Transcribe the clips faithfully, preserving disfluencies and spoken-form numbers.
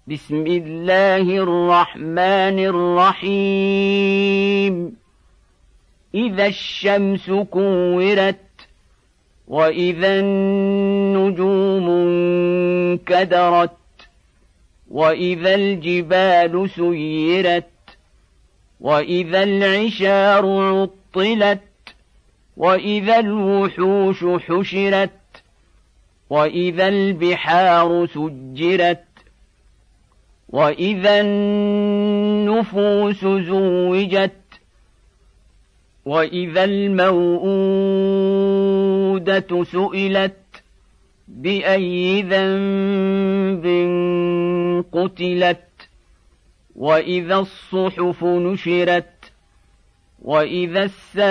بسم الله الرحمن الرحيم إذا الشمس كورت وإذا النجوم انكدرت وإذا الجبال سيرت وإذا العشار عطلت وإذا الوحوش حشرت وإذا البحار سجرت وإذا النفوس زوجت وإذا الموءودة سئلت بأي ذنب قتلت وإذا الصحف نشرت وإذا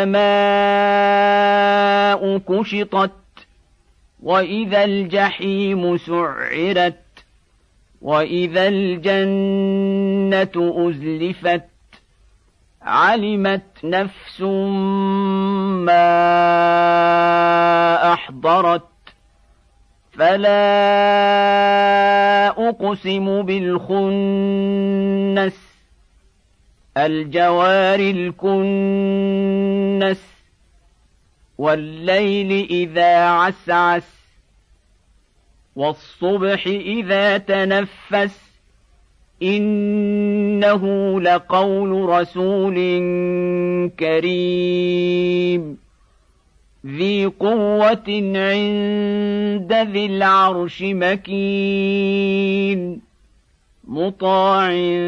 السماء كشطت وإذا الجحيم سعرت وإذا الجنة أزلفت علمت نفس ما أحضرت فلا أقسم بالخنس الجوار الكنس والليل إذا عسعس والصبح إذا تنفس إنه لقول رسول كريم ذي قوة عند ذي العرش مكين مطاع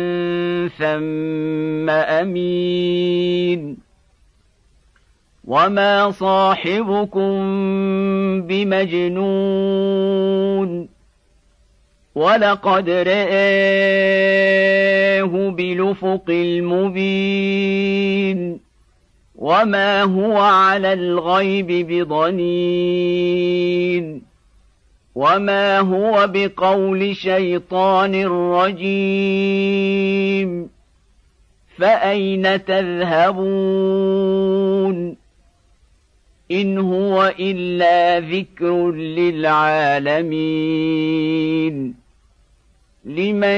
ثم أمين وما صاحبكم بمجنون ولقد رآه بالأفق المبين وما هو على الغيب بضنين وما هو بقول شيطان رجيم فأين تذهبون إن هو إلا ذكر للعالمين لمن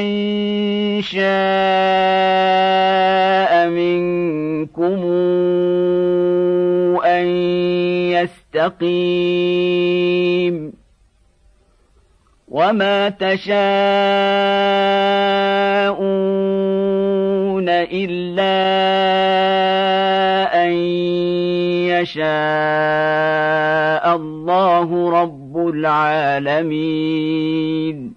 شاء منكم أن يستقيم وما تشاءون إلا أن يشاء الله رب العالمين.